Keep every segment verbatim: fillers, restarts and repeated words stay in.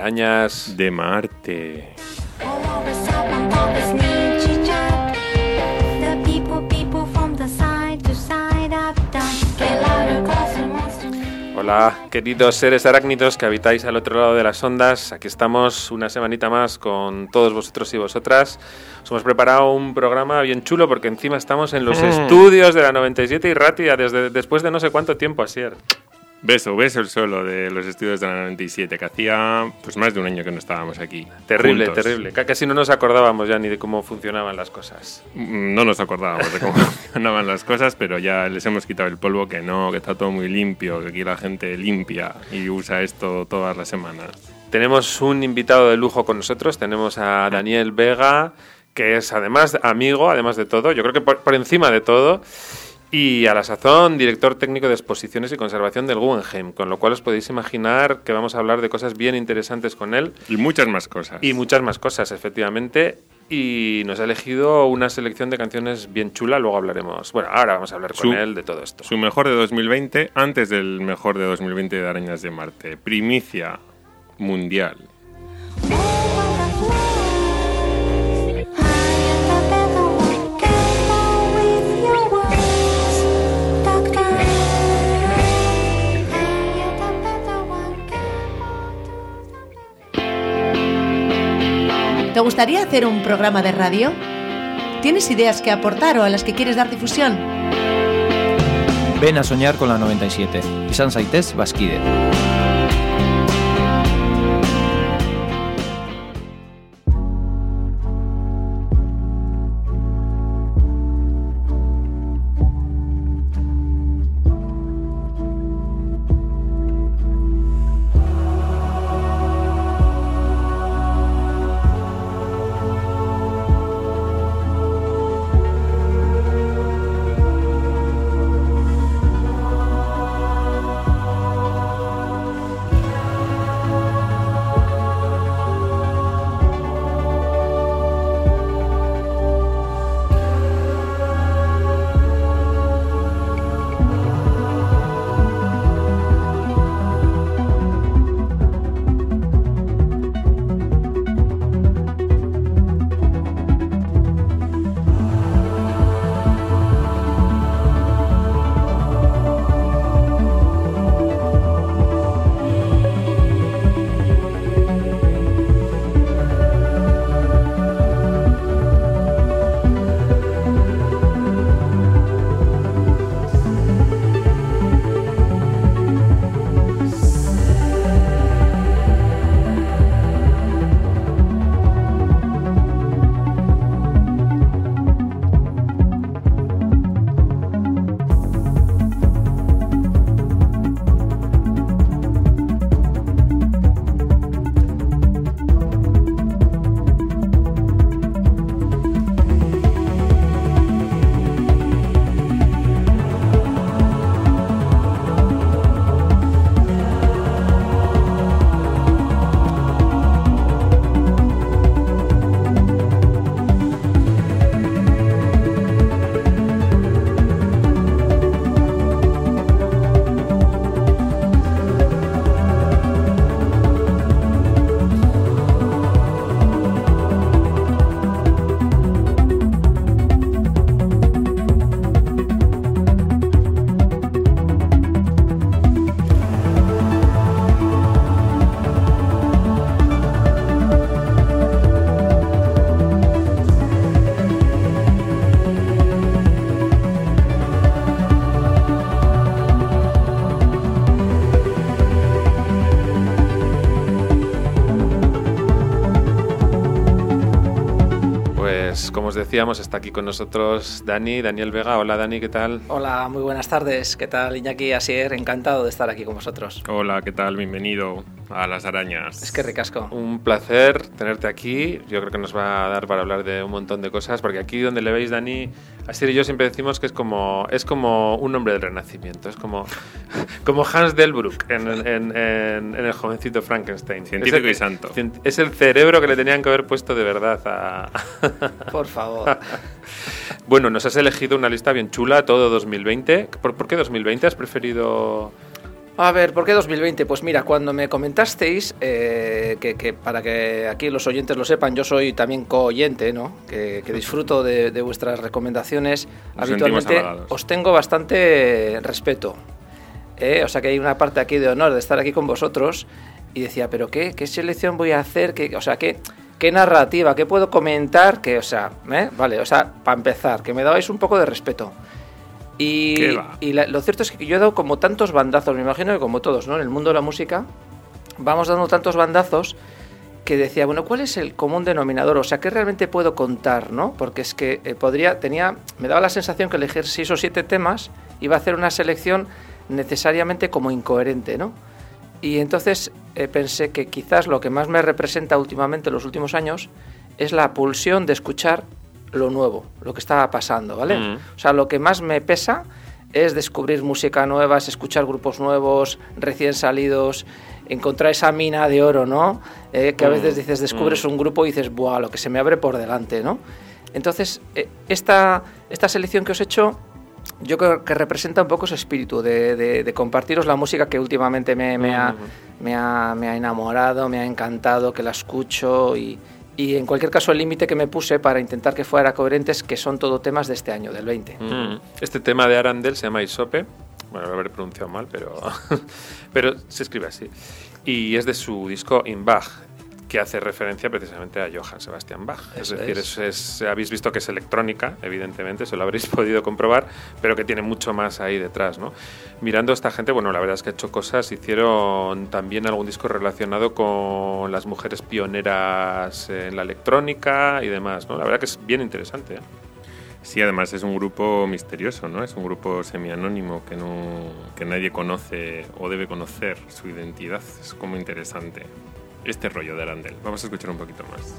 Arañas de Marte. Hola, queridos seres arácnidos que habitáis al otro lado de las ondas. Aquí estamos una semanita más con todos vosotros y vosotras. Os hemos preparado un programa bien chulo porque encima estamos en los mm. estudios de la noventa y siete y Ratia desde después de no sé cuánto tiempo, Asier. Beso, beso el suelo de los estudios de la noventa y siete, que hacía pues más de un año que no estábamos aquí. Terrible, juntos. terrible. Casi no nos acordábamos ya ni de cómo funcionaban las cosas. No nos acordábamos de cómo funcionaban las cosas, pero ya les hemos quitado el polvo, que no, que está todo muy limpio, que aquí la gente limpia y usa esto todas las semanas. Tenemos un invitado de lujo con nosotros, tenemos a Daniel Vega, que es además amigo, además de todo, yo creo que por, por encima de todo, y a la sazón, director técnico de exposiciones y conservación del Guggenheim, con lo cual os podéis imaginar que vamos a hablar de cosas bien interesantes con él. Y muchas más cosas. Y muchas más cosas, efectivamente. Y nos ha elegido una selección de canciones bien chula, luego hablaremos. Bueno, ahora vamos a hablar con su, él de todo esto. Su mejor de dos mil veinte, antes del mejor de dos mil veinte de Arañas de Marte. Primicia mundial. ¿Te gustaría hacer un programa de radio? ¿Tienes ideas que aportar o a las que quieres dar difusión? Ven a soñar con la noventa y siete. Izan zaitez bazkide. Como os decíamos, está aquí con nosotros Dani, Daniel Vega. Hola Dani, ¿qué tal? Hola, muy buenas tardes. ¿Qué tal, Iñaki, Asier? Encantado de estar aquí con vosotros. Hola, ¿qué tal? Bienvenido a Las Arañas. Es que ricasco. Un placer tenerte aquí. Yo creo que nos va a dar para hablar de un montón de cosas, porque aquí donde le veis, Dani, Asier y yo siempre decimos que es como, es como un hombre del Renacimiento. Es como, como Hans Delbrück en, en, en, en El jovencito Frankenstein. Científico es el, y santo. Es el cerebro que le tenían que haber puesto de verdad a... Por favor. Bueno, nos has elegido una lista bien chula, todo dos mil veinte. ¿Por, ¿Por qué dos mil veinte has preferido...? A ver, ¿por qué dos mil veinte? Pues mira, cuando me comentasteis, eh, que, que para que aquí los oyentes lo sepan, yo soy también co-oyente, ¿no? Que, que disfruto de, de vuestras recomendaciones. Nos Habitualmente os tengo bastante respeto. ¿eh? O sea que hay una parte aquí de honor de estar aquí con vosotros. Y decía, ¿pero qué, qué selección voy a hacer? ¿Qué, o sea, ¿qué, qué narrativa? ¿Qué puedo comentar? Que, o sea, ¿eh? Vale, o sea, para empezar, que me dabais un poco de respeto. Y, y la, lo cierto es que yo he dado como tantos bandazos, me imagino que como todos, ¿no? En el mundo de la música vamos dando tantos bandazos que decía, bueno, ¿cuál es el común denominador? O sea, ¿qué realmente puedo contar, no? Porque es que eh, podría, tenía, me daba la sensación que elegir seis o siete temas iba a hacer una selección necesariamente como incoherente, ¿no? Y entonces eh, pensé que quizás lo que más me representa últimamente en los últimos años es la pulsión de escuchar lo nuevo, lo que estaba pasando, ¿vale? Mm. O sea, lo que más me pesa es descubrir música nueva, es escuchar grupos nuevos, recién salidos, encontrar esa mina de oro, ¿no? Eh, que a veces dices, descubres mm. un grupo y dices, ¡buah, lo que se me abre por delante!, ¿no? Entonces, eh, esta, esta selección que os he hecho, yo creo que representa un poco ese espíritu de, de, de compartiros la música que últimamente me, me, ha, me, ha, me ha enamorado, me ha encantado, que la escucho y... Y en cualquier caso el límite que me puse para intentar que fuera coherente es que son todo temas de este año, del veinte. Mm. Este tema de Arandel se llama Isope, bueno, lo habré pronunciado mal, pero, pero se escribe así. Y es de su disco In Bach, que hace referencia precisamente a Johann Sebastian Bach. Eso es decir, es. Es, es, habéis visto que es electrónica, evidentemente, eso lo habréis podido comprobar, pero que tiene mucho más ahí detrás, ¿no? Mirando a esta gente, bueno, la verdad es que ha hecho cosas, hicieron también algún disco relacionado con las mujeres pioneras en la electrónica y demás, ¿no? La verdad que es bien interesante, ¿eh? Sí, además es un grupo misterioso, ¿no? Es un grupo semianónimo que, no, que nadie conoce o debe conocer su identidad. Es como interesante este rollo de Arandel. Vamos a escuchar un poquito más.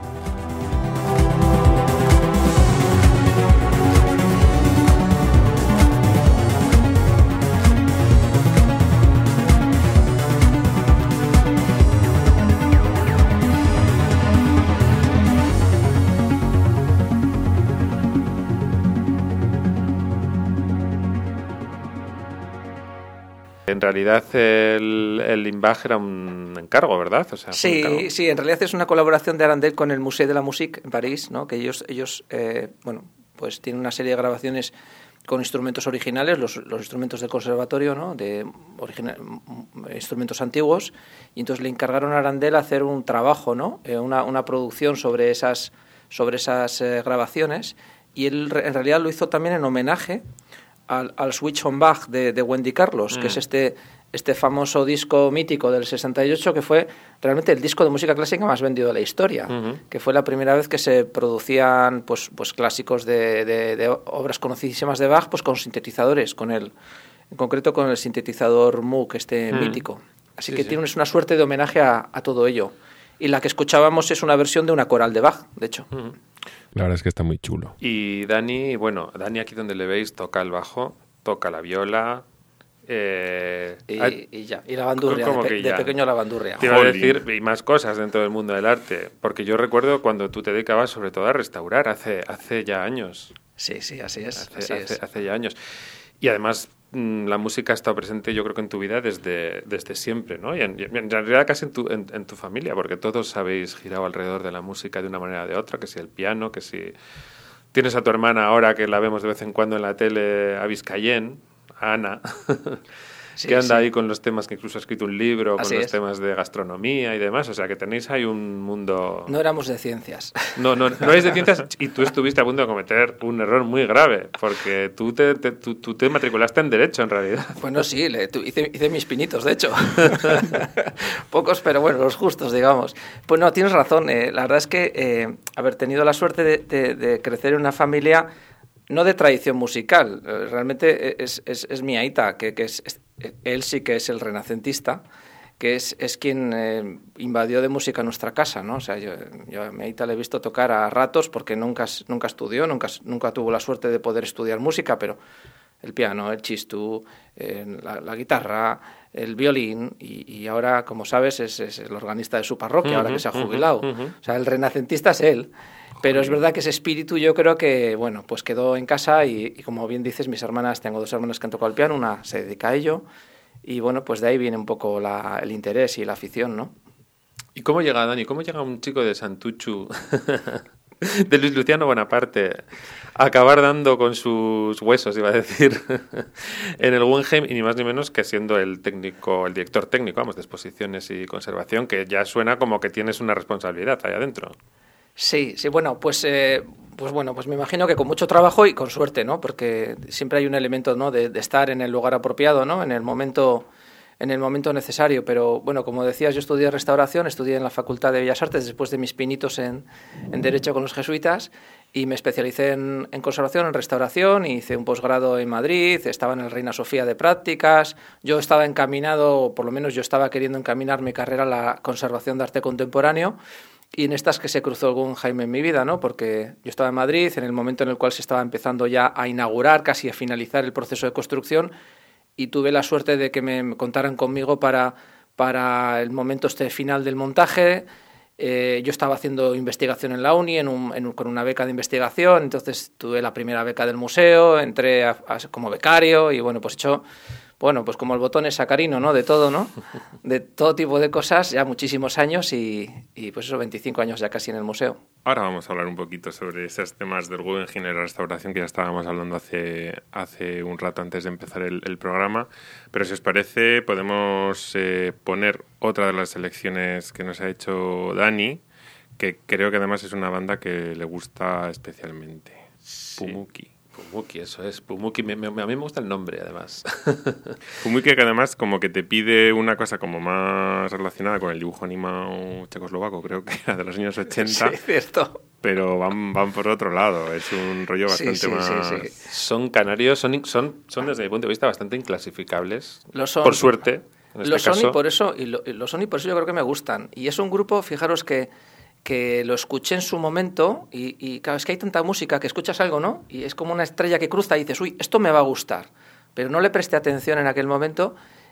En realidad el, el In Bach era un encargo, ¿verdad? O sea, sí, sí, en realidad es una colaboración de Arandel con el Musée de la Musique en París, ¿no? Que ellos, ellos eh, bueno, pues tienen una serie de grabaciones con instrumentos originales, los, los instrumentos del conservatorio, ¿no? De original, instrumentos antiguos, y entonces le encargaron a Arandel hacer un trabajo, ¿no? Eh, una, una producción sobre esas, sobre esas eh, grabaciones, y él en realidad lo hizo también en homenaje Al, al Switch on Bach de, de Wendy Carlos, mm. que es este, este famoso disco mítico del sesenta y ocho, que fue realmente el disco de música clásica más vendido de la historia, mm-hmm. que fue la primera vez que se producían pues, pues clásicos de, de, de obras conocidísimas de Bach pues con sintetizadores, con el, en concreto con el sintetizador Moog, este mm. mítico. Así sí, que sí. tiene una suerte de homenaje a, a todo ello. Y la que escuchábamos es una versión de una coral de Bach, de hecho. Mm. La verdad es que está muy chulo. Y Dani, bueno, Dani aquí donde le veis toca el bajo, toca la viola. Eh, y, hay, y ya, y la bandurria, de, pe- de pequeño la bandurria. Te iba a decir, y más cosas dentro del mundo del arte, porque yo recuerdo cuando tú te dedicabas sobre todo a restaurar, hace, hace ya años. Sí, sí, así es. Hace, así hace, es. hace ya años. Y además la música ha estado presente yo creo que en tu vida desde, desde siempre, ¿no? Y en, en realidad casi en tu, en, en tu familia, porque todos habéis girado alrededor de la música de una manera o de otra, que si el piano, que si... Tienes a tu hermana ahora que la vemos de vez en cuando en la tele, a Vizcayén, a Ana, sí, que anda sí. ahí con los temas, que incluso ha escrito un libro, Así con los es. temas de gastronomía y demás, o sea que tenéis ahí un mundo... No éramos de ciencias. No, no, no eres de ciencias y tú estuviste a punto de cometer un error muy grave, porque tú te, te, tú, tú te matriculaste en Derecho, en realidad. Bueno, sí, le, tú, hice, hice mis pinitos, de hecho. Pocos, pero bueno, los justos, digamos. Pues no, tienes razón, eh, la verdad es que eh, haber tenido la suerte de, de, de crecer en una familia... No de tradición musical, realmente es, es, es mi aita, que, que es, es, él sí que es el renacentista, que es, es quien eh, invadió de música nuestra casa, ¿no? O sea, yo, yo a mi aita le he visto tocar a ratos porque nunca, nunca estudió, nunca, nunca tuvo la suerte de poder estudiar música, pero el piano, el chistú, eh, la, la guitarra, el violín, y, y ahora, como sabes, es, es el organista de su parroquia, uh-huh, ahora que se ha jubilado. Uh-huh, uh-huh. O sea, el renacentista es él. Pero es verdad que ese espíritu yo creo que, bueno, pues quedó en casa y, y como bien dices, mis hermanas, tengo dos hermanas que han tocado el piano, una se dedica a ello y bueno, pues de ahí viene un poco la, el interés y la afición, ¿no? ¿Y cómo llega, Dani? ¿Cómo llega un chico de Santuchu, de Luis Luciano Bonaparte, a acabar dando con sus huesos, iba a decir, en el Guggenheim, y ni más ni menos que siendo el técnico, el director técnico, vamos, de exposiciones y conservación, que ya suena como que tienes una responsabilidad ahí adentro? Sí, sí, bueno, pues, eh, pues bueno, pues me imagino que con mucho trabajo y con suerte, ¿no? Porque siempre hay un elemento, ¿no? de, de estar en el lugar apropiado, ¿no? En el momento, en el momento necesario. Pero bueno, como decías, yo estudié restauración, estudié en la Facultad de Bellas Artes después de mis pinitos en, en Derecho con los jesuitas, y me especialicé en, en conservación, en restauración, y hice un posgrado en Madrid, estaba en el Reina Sofía de prácticas. Yo estaba encaminado, o por lo menos yo estaba queriendo encaminar mi carrera a la conservación de arte contemporáneo. Y en estas que se cruzó el Guggenheim en mi vida, ¿no? Porque yo estaba en Madrid en el momento en el cual se estaba empezando ya a inaugurar, casi a finalizar el proceso de construcción, y tuve la suerte de que me contaran conmigo para, para el momento este final del montaje. Eh, yo estaba haciendo investigación en la uni en un, en un, con una beca de investigación, entonces tuve la primera beca del museo, entré a, a, como becario y bueno, pues he hecho... Bueno, pues como el botón es sacarino, ¿no? De todo, ¿no? De todo tipo de cosas, ya muchísimos años y, y pues eso, veinticinco años ya casi en el museo. Ahora vamos a hablar un poquito sobre esos temas del Guggenheim y la restauración que ya estábamos hablando hace, hace un rato antes de empezar el, el programa. Pero si os parece, podemos eh, poner otra de las selecciones que nos ha hecho Dani, que creo que además es una banda que le gusta especialmente. Sí. Pumuki. Pumuki, eso es. Pumuki, me, me, a mí me gusta el nombre, además. Pumuki, que además como que te pide una cosa como más relacionada con el dibujo animado checoslovaco, creo que era de los años ochenta. Sí, cierto. Pero van, van por otro lado, es un rollo bastante sí, sí, más... Sí, sí. Son canarios, son, son, son desde mi punto de vista bastante inclasificables. Lo son. Por suerte, en este lo son caso. Y por eso, y lo, lo son y por eso yo creo que me gustan. Y es un grupo, fijaros que... que lo escuché en su momento y, y claro, es que hay tanta música que escuchas algo, ¿no? Y es como una estrella que cruza y dices, uy, esto me va a gustar. Pero no le presté atención en aquel momento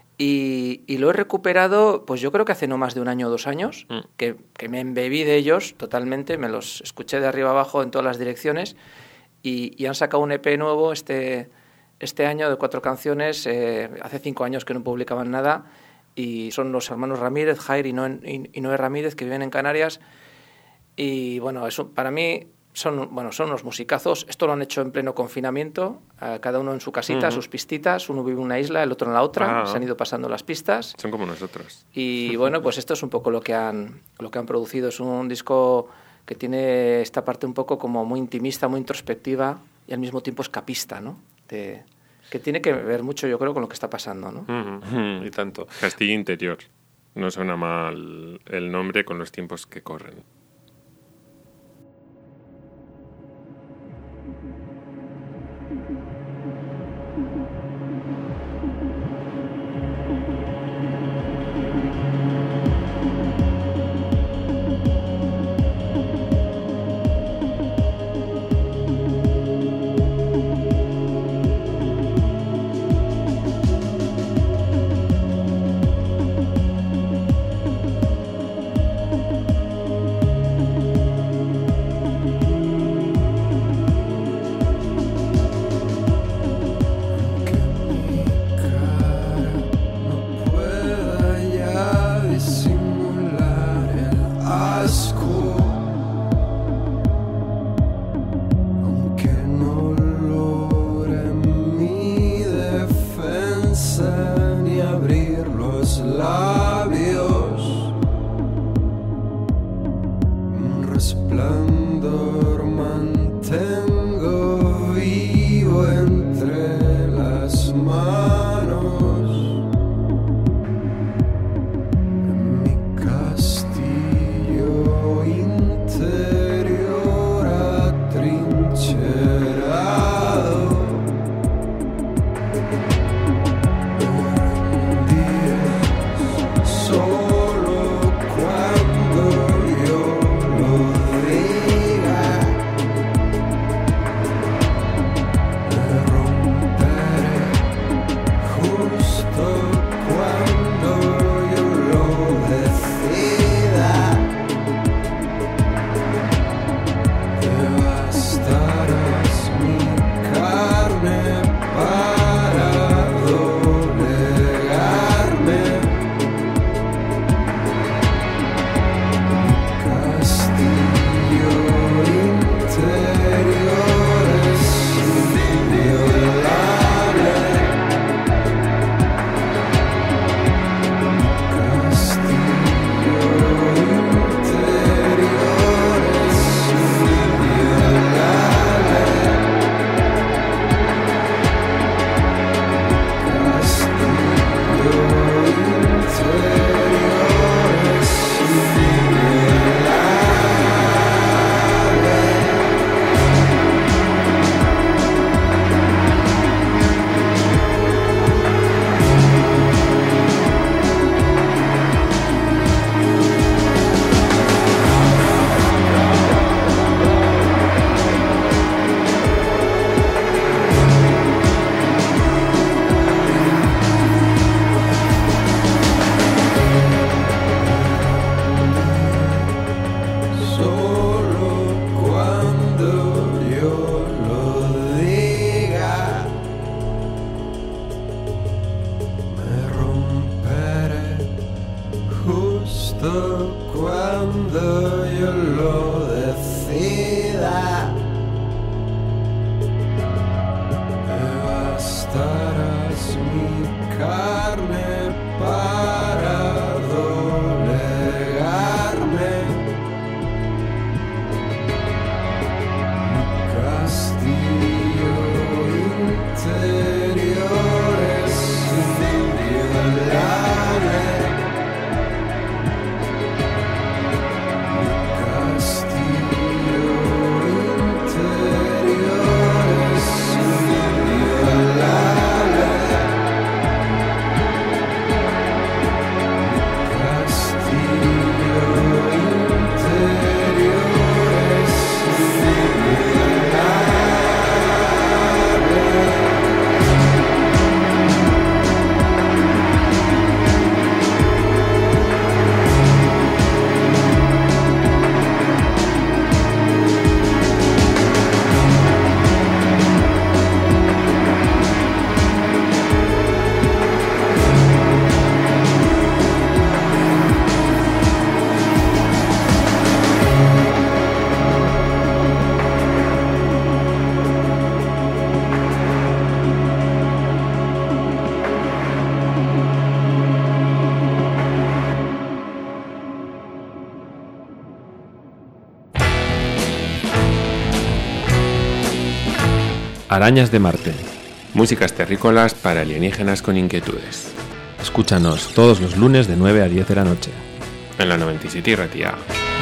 y, y lo he recuperado, pues yo creo que hace no más de un año o dos años, mm. que, que me embebí de ellos totalmente, me los escuché de arriba abajo en todas las direcciones y, y han sacado un E P nuevo este, este año de cuatro canciones, eh, hace cinco años que no publicaban nada, y son los hermanos Ramírez, Jair y Noé, y Noé Ramírez, que viven en Canarias. Y bueno, eso para mí son, bueno, son unos musicazos. Esto lo han hecho en pleno confinamiento, uh, cada uno en su casita, uh-huh. sus pistitas. Uno vive en una isla, el otro en la otra. Ah, se han ido pasando las pistas. Son como nosotros. Y bueno, pues esto es un poco lo que han, lo que han producido. Es un disco que tiene esta parte un poco como muy intimista, muy introspectiva y al mismo tiempo escapista, ¿no? De, que tiene que ver mucho, yo creo, con lo que está pasando, ¿no? Uh-huh. Y tanto. Castillo Interior. No suena mal el nombre con los tiempos que corren. Solo cuando yo lo diga lo decida. Devastarás mi carne para doblegarme. Mi castillo interior es inviolable. Mi castillo interior es inviolable. Mi castillo interior es inviolable. Arañas de Marte. Músicas terrícolas para alienígenas con inquietudes. Escúchanos todos los lunes de nueve a diez de la noche. En la noventa y siete y Ratia.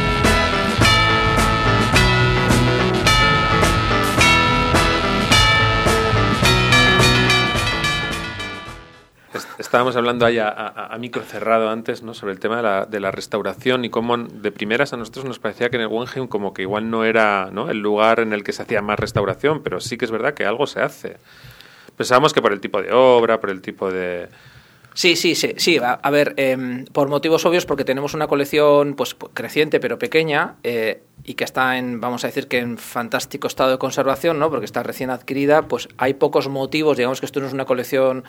Estábamos hablando ahí a, a, a micro cerrado antes, ¿no?, sobre el tema de la, de la restauración y cómo de primeras a nosotros nos parecía que en el Guggenheim como que igual no era, ¿no?, el lugar en el que se hacía más restauración, pero sí que es verdad que algo se hace. Pensábamos que por el tipo de obra, por el tipo de... Sí, sí, sí, sí. A, a ver, eh, por motivos obvios, porque tenemos una colección pues creciente pero pequeña eh, y que está en, vamos a decir que en fantástico estado de conservación, ¿no?, porque está recién adquirida, pues hay pocos motivos, digamos que esto no es una colección,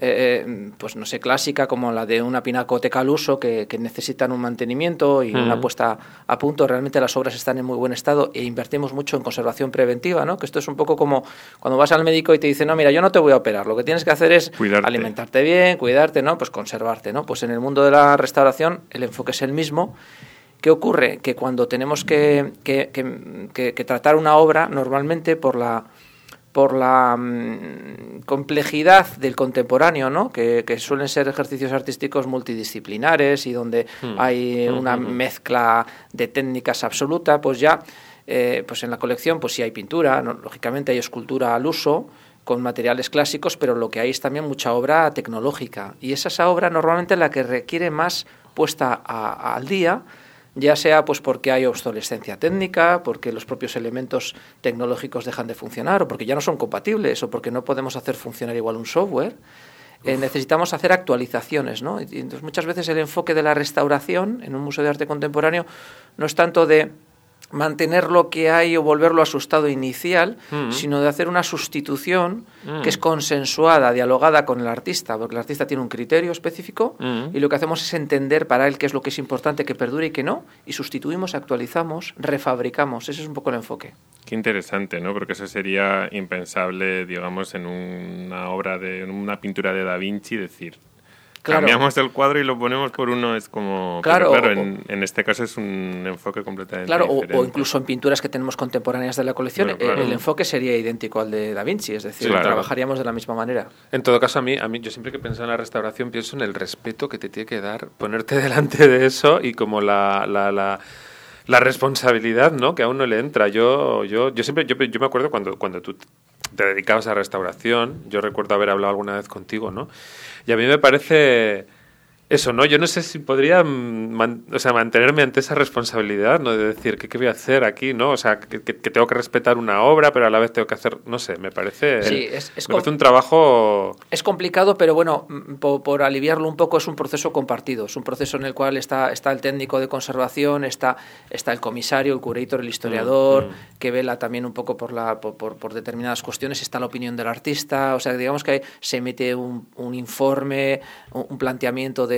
eh, pues no sé, clásica como la de una pinacoteca al uso que, que necesitan un mantenimiento y mm. una puesta a punto. Realmente las obras están en muy buen estado e invertimos mucho en conservación preventiva, ¿no?, que esto es un poco como cuando vas al médico y te dice, no, mira, yo no te voy a operar, lo que tienes que hacer es cuidarte. alimentarte bien, cuidarte, ¿no?, pues conservarte, ¿no? Pues en el mundo de la restauración el enfoque es el mismo. ¿Qué ocurre? Que cuando tenemos que, que, que, que, que tratar una obra, normalmente por la por la mmm, complejidad del contemporáneo, ¿no?, que, que suelen ser ejercicios artísticos multidisciplinares y donde mm. hay una mm-hmm. mezcla de técnicas absoluta, pues ya eh, pues en la colección pues sí hay pintura, ¿no?, lógicamente hay escultura al uso con materiales clásicos, pero lo que hay es también mucha obra tecnológica y es esa obra normalmente la que requiere más puesta a, a, al día, ya sea pues porque hay obsolescencia técnica, porque los propios elementos tecnológicos dejan de funcionar o porque ya no son compatibles o porque no podemos hacer funcionar igual un software. Eh, necesitamos hacer actualizaciones, ¿no? Y entonces muchas veces el enfoque de la restauración en un museo de arte contemporáneo no es tanto de mantener lo que hay o volverlo a su estado inicial, mm. sino de hacer una sustitución mm. que es consensuada, dialogada con el artista, porque el artista tiene un criterio específico mm. y lo que hacemos es entender para él qué es lo que es importante que perdure y qué no, y sustituimos, actualizamos, refabricamos. Ese es un poco el enfoque. Qué interesante, ¿no? Porque eso sería impensable, digamos, en una obra de en una pintura de Da Vinci, decir, claro, cambiamos el cuadro y lo ponemos por uno, es como... Claro, pero, claro o, en, en este caso es un enfoque completamente claro, diferente. O, o incluso en pinturas que tenemos contemporáneas de la colección, claro, claro. El, el enfoque sería idéntico al de Da Vinci, es decir, claro. trabajaríamos de la misma manera. En todo caso, a mí, a mí, yo siempre que pienso en la restauración pienso en el respeto que te tiene que dar ponerte delante de eso y como la... la, la la responsabilidad, ¿no?, que a uno le entra. Yo yo yo siempre yo, yo me acuerdo cuando cuando tú te dedicabas a restauración, yo recuerdo haber hablado alguna vez contigo, ¿no? Y a mí me parece eso, ¿no? Yo no sé si podría man, o sea, mantenerme ante esa responsabilidad, ¿no?, de decir, ¿qué, qué voy a hacer aquí, ¿no? O sea, que, que, que tengo que respetar una obra, pero a la vez tengo que hacer, no sé, me parece, sí, es, es me parece un trabajo... Es complicado, pero bueno, por, por aliviarlo un poco, es un proceso compartido, es un proceso en el cual está, está el técnico de conservación, está, está el comisario, el curator, el historiador, mm, mm. que vela también un poco por, la, por, por, por determinadas cuestiones, está la opinión del artista, o sea, digamos que se emite un, un informe, un, un planteamiento de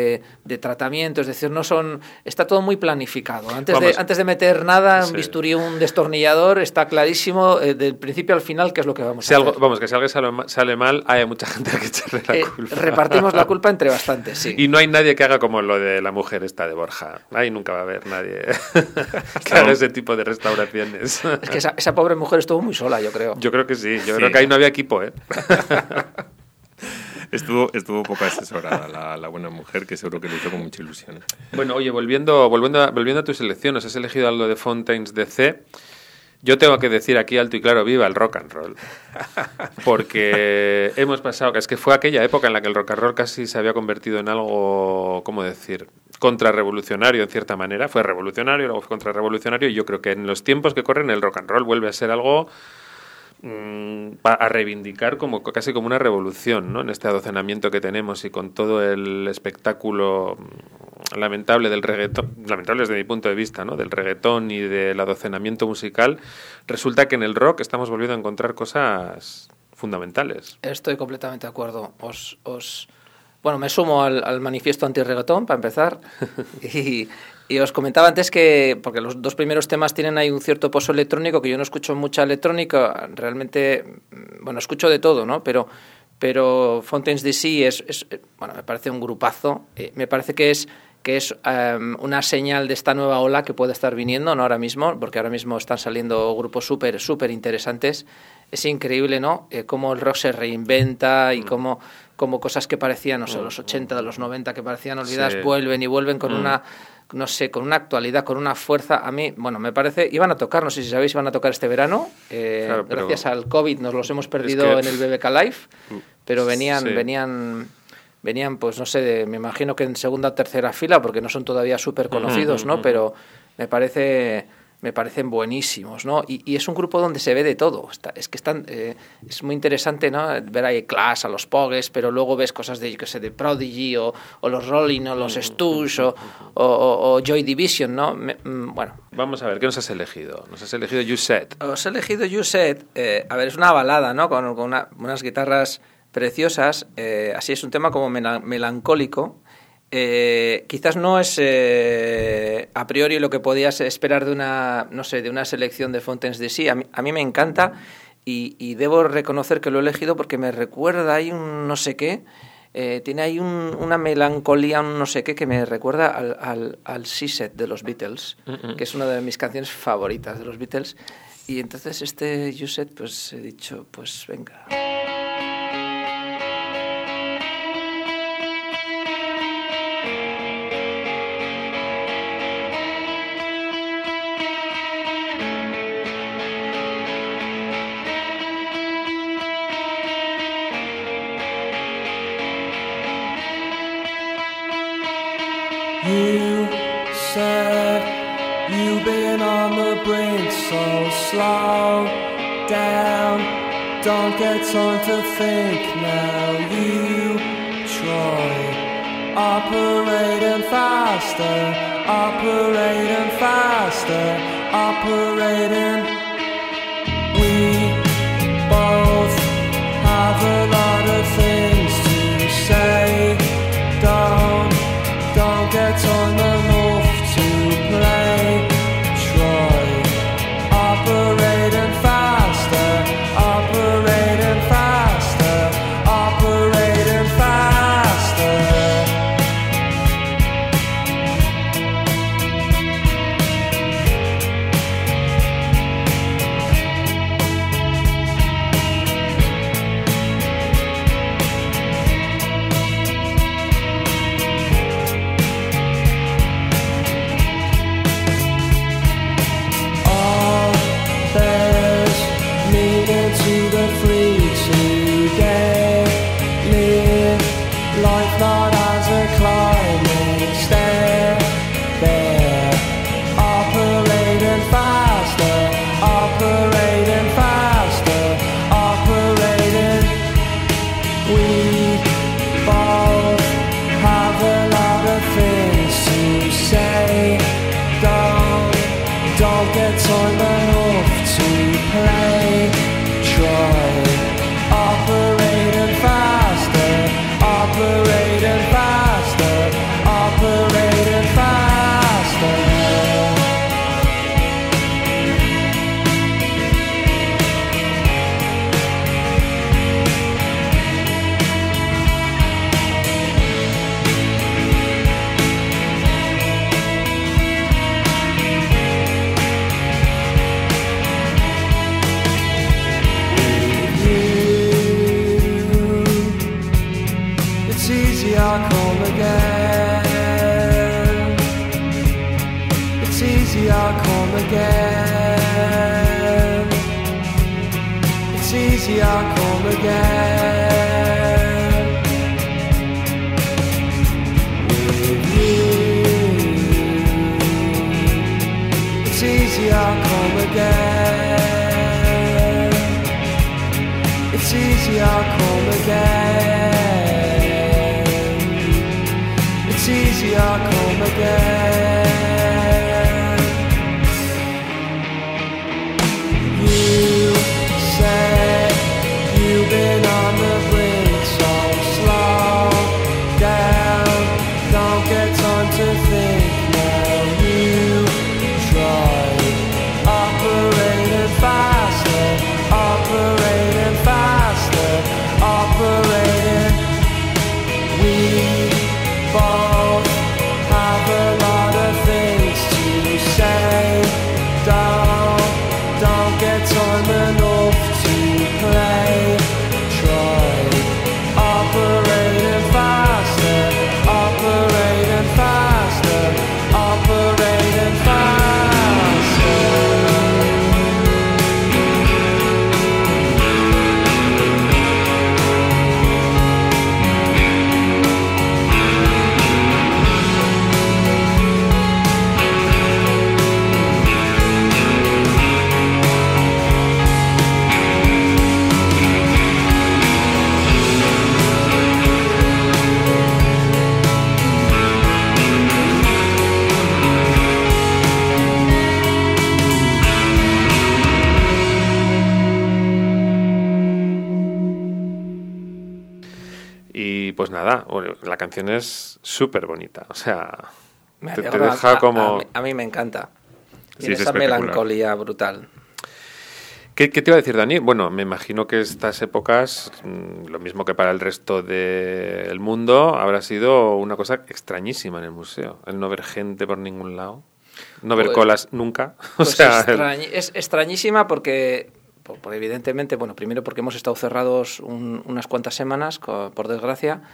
de, de tratamiento, es decir, no son, está todo muy planificado. Antes, Vamos. de, antes de meter nada, Sí. un bisturí, un destornillador, está clarísimo eh, del principio al final qué es lo que vamos Si a algo, hacer. vamos, que si algo sale, ma- sale mal, hay mucha gente a que echarle la Eh, culpa. repartimos la culpa entre bastantes, sí. Y no hay nadie que haga como lo de la mujer esta de Borja. Ahí nunca va a haber nadie que haga ese tipo de restauraciones. Es que esa, esa pobre mujer estuvo muy sola, yo creo. Yo creo que sí. Yo Sí. creo que ahí no había equipo, ¿eh? Estuvo, estuvo poco asesorada la, la buena mujer, que seguro que lo hizo con mucha ilusión. Bueno, oye, volviendo, volviendo, a, volviendo a tus elecciones, has elegido algo de Fontaines D C. Yo tengo que decir aquí alto y claro, viva el rock and roll. Porque hemos pasado, es que fue aquella época en la que el rock and roll casi se había convertido en algo, ¿cómo decir?, contrarrevolucionario en cierta manera. Fue revolucionario, luego fue contrarrevolucionario, y yo creo que en los tiempos que corren el rock and roll vuelve a ser algo mm, pa- a reivindicar como casi como una revolución, ¿no? En este adocenamiento que tenemos y con todo el espectáculo mm, lamentable del reggaetón, lamentable desde mi punto de vista, ¿no? Del reggaetón y del adocenamiento musical, resulta que en el rock estamos volviendo a encontrar cosas fundamentales. Estoy completamente de acuerdo. Os, os, bueno, me sumo al, al manifiesto anti-reggaetón, para empezar. Y, y os comentaba antes que, porque los dos primeros temas tienen ahí un cierto pozo electrónico, que yo no escucho mucha electrónica, realmente, bueno, escucho de todo, ¿no? Pero, pero Fontaines D C es, es, bueno, me parece un grupazo. Eh, me parece que es que es um, una señal de esta nueva ola que puede estar viniendo, no ahora mismo, porque ahora mismo están saliendo grupos súper, súper interesantes. Es increíble, ¿no? Eh, cómo el rock se reinventa y cómo, cómo cosas que parecían, no sé, los ochenta, de los noventa, que parecían olvidadas, Sí. vuelven y vuelven con Mm. una, no sé, con una actualidad, con una fuerza. A mí, bueno, me parece, iban a tocar, no sé si sabéis, iban a tocar este verano. Eh, Claro, pero- gracias al COVID nos los hemos perdido que- en el B B K Live, pero venían, Sí. venían... Venían, pues no sé, de- me imagino que en segunda o tercera fila, porque no son todavía súper conocidos, ¿no? Pero me parece, me parecen buenísimos, ¿no? Y, y es un grupo donde se ve de todo. Está, es que están, eh, es muy interesante, ¿no? Ver ahí Clash, a los Pogues, pero luego ves cosas de, yo qué sé, de Prodigy o, o los Rolling o los Stooges o, o, o- o Joy Division, ¿no? Me- mm, bueno, Vamos a ver, ¿qué nos has elegido? Nos has elegido You Said. os he elegido You Said, eh, a ver, es una balada, ¿no? Con, con una- unas guitarras preciosas, eh, así es un tema como mela- melancólico. Eh, quizás no es eh, a priori lo que podías esperar de una, no sé, de una selección de Fontaines D C. A mí, a mí me encanta y, y debo reconocer que lo he elegido porque me recuerda ahí un no sé qué. Eh, tiene ahí un- una melancolía, un no sé qué, que me recuerda al, al, al Seaside de los Beatles, que es una de mis canciones favoritas de los Beatles. Y entonces este You Said, pues he dicho, pues venga. You said you've been on the brink, so slow down. Don't get time to think now. You try operating faster, operating faster, operating. We both have a lot of things to say. Don't Don't get on enough to play. Try operating faster, operating faster, operating faster. All there's meaning to the free to get live life not as a climax. There, there, operating faster, operating faster, operating. We both have a lot of things to say. Don't Don't get time enough to play. Try operating faster, operating faster, easy, I'll come again. It's easy, I'll come again. It's easy, I'll come again. You said you've been on the brink, so slow down, don't get time to think now. You tried operating faster, operating faster, operating. We both have a lot of things to say. Don't, don't get time enough to play. Try operating faster, operating faster, operating faster. Y pues nada, bueno, la canción es súper bonita, o sea, Me te, te alegra, deja a- como... A, mí, a mí me encanta. Sí, Tiene es esa espectacular. melancolía brutal. ¿Qué, qué te iba a decir, Dani? Bueno, me imagino que estas épocas, mm, lo mismo que para el resto del mundo, habrá sido una cosa extrañísima en el museo. El no ver gente por ningún lado, no ver Pues- colas nunca. O Pues sea, el- extrañi- es extrañísima porque, por, por evidentemente, bueno, primero porque hemos estado cerrados un- unas cuantas semanas, co- por desgracia,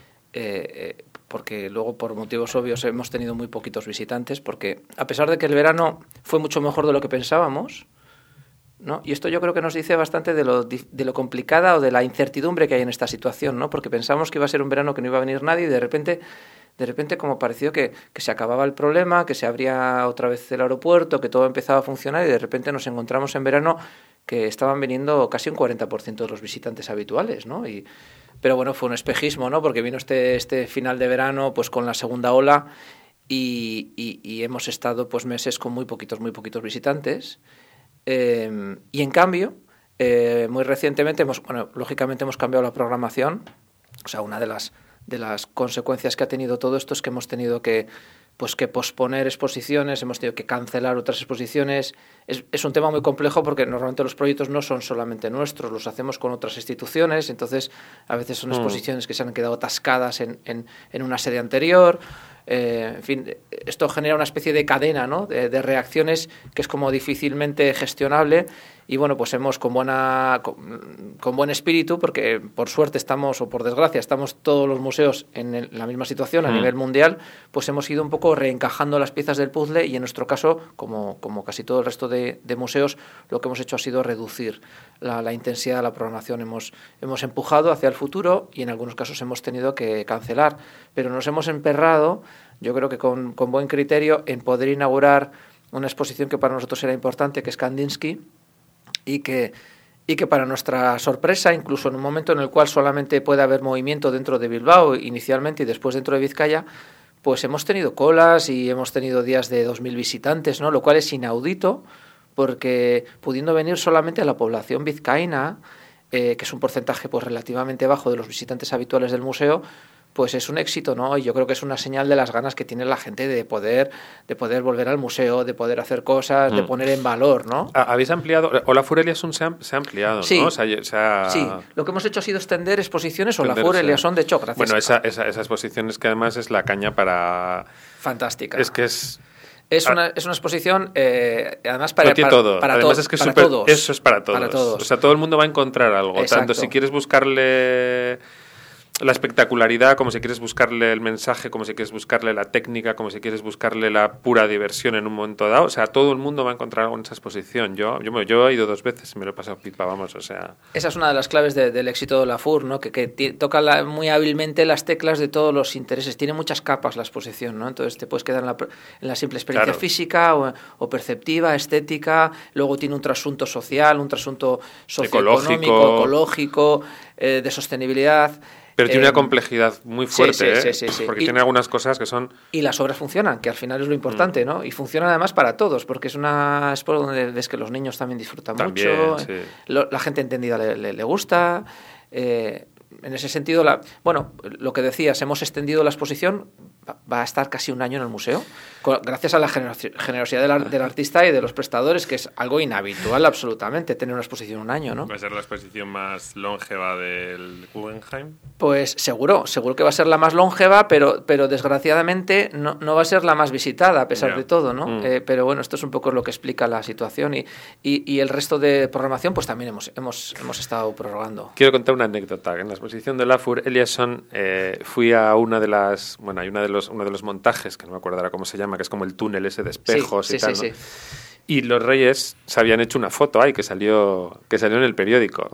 eh, eh, porque luego por motivos obvios hemos tenido muy poquitos visitantes, porque a pesar de que el verano fue mucho mejor de lo que pensábamos, ¿no? Y esto yo creo que nos dice bastante de lo, di- de lo complicada o de la incertidumbre que hay en esta situación, ¿no? Porque pensamos que iba a ser un verano que no iba a venir nadie y de repente, de repente como pareció que, que se acababa el problema, que se abría otra vez el aeropuerto, que todo empezaba a funcionar y de repente nos encontramos en verano que estaban viniendo casi un cuarenta por ciento de los visitantes habituales, ¿no? Y, pero bueno, fue un espejismo, ¿no? Porque vino este, este final de verano pues con la segunda ola y, y, y hemos estado pues meses con muy poquitos, muy poquitos visitantes. Eh, y en cambio, eh, muy recientemente, hemos, bueno, lógicamente hemos cambiado la programación. O sea, una de las, de las consecuencias que ha tenido todo esto es que hemos tenido que, pues, que posponer exposiciones, hemos tenido que cancelar otras exposiciones. Es, es un tema muy complejo porque normalmente los proyectos no son solamente nuestros, los hacemos con otras instituciones, entonces a veces son exposiciones que se han quedado atascadas en, en, en una sede anterior. Eh, en fin, esto genera una especie de cadena, ¿no? de, de reacciones que es como difícilmente gestionable y bueno, pues hemos con buena con, con buen espíritu, porque por suerte estamos, o por desgracia, estamos todos los museos en el- la misma situación a Mm. nivel mundial, pues hemos ido un poco reencajando las piezas del puzzle y en nuestro caso, como, como casi todo el resto de, de museos, lo que hemos hecho ha sido reducir la, la intensidad de la programación. Hemos, hemos empujado hacia el futuro y en algunos casos hemos tenido que cancelar, pero nos hemos emperrado, yo creo que con, con buen criterio, en poder inaugurar una exposición que para nosotros era importante, que es Kandinsky, y que, y que para nuestra sorpresa, incluso en un momento en el cual solamente puede haber movimiento dentro de Bilbao inicialmente y después dentro de Vizcaya, pues hemos tenido colas y hemos tenido días de dos mil visitantes, ¿no? Lo cual es inaudito, porque pudiendo venir solamente a la población vizcaína, eh, que es un porcentaje pues relativamente bajo de los visitantes habituales del museo, pues es un éxito, ¿no? Y yo creo que es una señal de las ganas que tiene la gente de poder, de poder volver al museo, de poder hacer cosas, de Mm. poner en valor, ¿no? ¿Ha- ¿Habéis ampliado? Hola Furelia Sun se ha, se ha ampliado, Sí. ¿no? O sea, se ha- Sí, lo que hemos hecho ha sido extender exposiciones o la Extenderse. Furelia son, de hecho, gracias. Bueno, esa, esa, esa exposición es que además es la caña para... Fantástica. Es que es... Es Ah. una, es una exposición, eh, además, para, Lo tiene para, todo. para Además to- es que es para súper- todos. eso es para todos. Para todos. O sea, todo el mundo va a encontrar algo. Exacto. Tanto si quieres buscarle la espectacularidad, como si quieres buscarle el mensaje, como si quieres buscarle la técnica, como si quieres buscarle la pura diversión en un momento dado. O sea, todo el mundo va a encontrar algo en esa exposición. Yo, yo, yo he ido dos veces y me lo he pasado pipa, vamos, o sea... Esa es una de las claves de, del éxito de la F U R, ¿no? Que, que t- toca la, muy hábilmente las teclas de todos los intereses. Tiene muchas capas la exposición, ¿no? Entonces te puedes quedar en la, en la simple experiencia Claro. física o, o perceptiva, estética, luego tiene un trasunto social, un trasunto socioeconómico, Ecológico. ecológico, eh, de sostenibilidad... Pero tiene Eh, una complejidad muy sí, fuerte, sí, ¿eh? sí, sí, sí. Porque Y- tiene algunas cosas que son... Y las obras funcionan, que al final es lo importante, Mm. ¿no? Y funcionan además para todos, porque es una expo donde ves que los niños también disfrutan También, mucho, sí. lo- la gente entendida le, le- le gusta. eh, en ese sentido, la, bueno, lo que decías, hemos extendido la exposición, va, va a estar casi un año en el museo, con- gracias a la generosi- generosidad del, ar- del artista y de los prestadores, que es algo inhabitual absolutamente, tener una exposición un año, ¿no? Va a ser la exposición más longeva del Guggenheim. Pues seguro, seguro que va a ser la más longeva, pero, pero desgraciadamente no, no va a ser la más visitada, a pesar Ya. de todo, ¿no? Mm. Eh, pero bueno, esto es un poco lo que explica la situación y, y, y el resto de programación, pues también hemos, hemos, hemos estado prorrogando. Quiero contar una anécdota. En la exposición de la F U R Eliasson eh, fui a una de las... Bueno, hay una de los, uno de los montajes, que no me acuerdo ahora cómo se llama, que es como el túnel ese de espejos sí, y sí, tal, sí, ¿no? sí. Y los Reyes se habían hecho una foto ahí que salió, que salió en el periódico.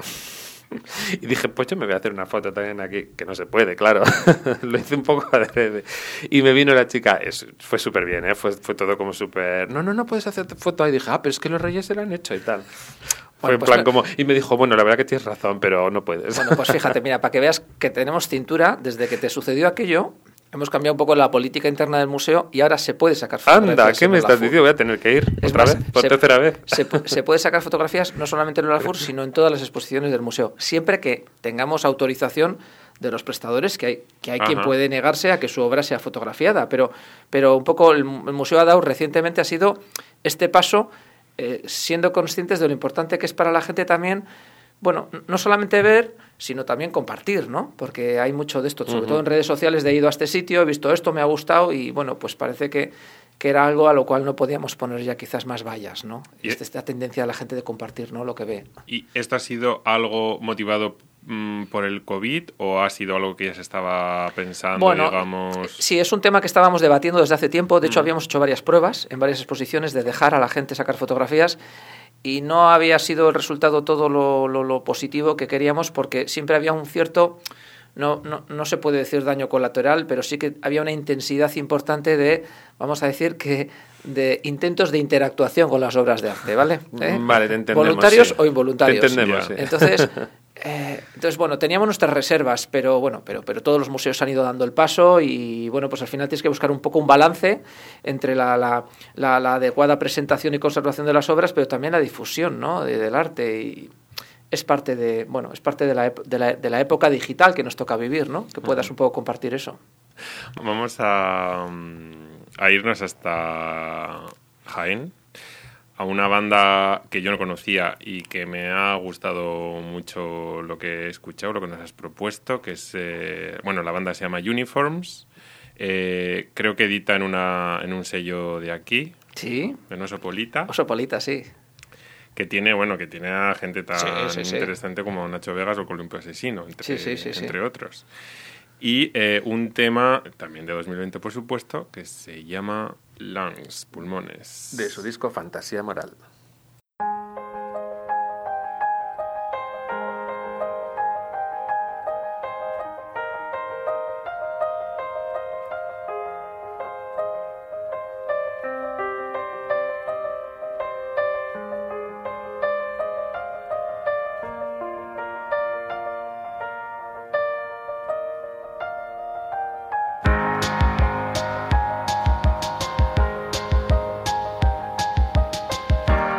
Y dije, pues yo me voy a hacer una foto también aquí, que no se puede, claro. Lo hice un poco adrede. Y me vino la chica, es, fue súper bien, ¿eh? fue, fue todo como súper... No, no, no puedes hacer foto ahí. Dije, ah, pero es que los Reyes se la han hecho y tal. Fue Bueno, en pues plan no- como... Y me dijo, bueno, la verdad que tienes razón, pero no puedes. Bueno, pues fíjate, mira, para que veas que tenemos cintura, desde que te sucedió aquello, hemos cambiado un poco la política interna del museo y ahora se puede sacar fotografías. Anda, ¿qué en me la estás F U R. diciendo? Voy a tener que ir Es otra más, vez, por se- tercera vez. Se, pu- se puede sacar fotografías no solamente en el F U R, sino en todas las exposiciones del museo, siempre que tengamos autorización de los prestadores, que hay, que hay quien Ajá. puede negarse a que su obra sea fotografiada, pero, pero un poco el, el museo ha dado recientemente ha sido este paso, eh, siendo conscientes de lo importante que es para la gente también, bueno, no solamente ver, sino también compartir, ¿no? Porque hay mucho de esto, sobre Ujú. todo en redes sociales, de he ido a este sitio, he visto esto, me ha gustado y, bueno, pues parece que, que era algo a lo cual no podíamos poner ya quizás más vallas, ¿no? Y- Esta, esta tendencia de la gente de compartir, ¿no? Lo que ve. ¿Y esto ha sido algo motivado mm, por el COVID o ha sido algo que ya se estaba pensando, Bueno, digamos? Sí, es un tema que estábamos debatiendo desde hace tiempo. De hecho, Mm. habíamos hecho varias pruebas en varias exposiciones de dejar a la gente sacar fotografías y no había sido el resultado todo lo, lo, lo positivo que queríamos porque siempre había un cierto, no, no, no se puede decir daño colateral, pero sí que había una intensidad importante de, vamos a decir que de intentos de interactuación con las obras de arte, ¿vale? ¿Eh? Vale, te entendemos, Voluntarios sí. o involuntarios. Te entendemos, Ya. sí. Entonces, eh, entonces, bueno, teníamos nuestras reservas, pero bueno, pero, pero todos los museos han ido dando el paso y bueno, pues al final tienes que buscar un poco un balance entre la, la, la, la adecuada presentación y conservación de las obras, pero también la difusión, ¿no? de, del arte y es parte de, bueno, es parte de la, ep- de la, de la época digital que nos toca vivir, ¿no? Que puedas un poco compartir eso. Vamos a, mm, a irnos hasta Jaén, a una banda que yo no conocía y que me ha gustado mucho lo que he escuchado, lo que nos has propuesto, que es, eh, bueno, la banda se llama Uniforms, eh, creo que edita en, una, en un sello de aquí, Sí, de Nosopolita, Oso Polita, sí. que tiene, bueno, que tiene a gente tan Sí, sí, sí. interesante como Nacho Vegas o Columpio Asesino, entre, Sí, sí, sí, sí. entre otros. Y eh, un tema, también de dos mil veinte, por supuesto, que se llama Lungs, pulmones. De su disco Fantasía Moral. Thank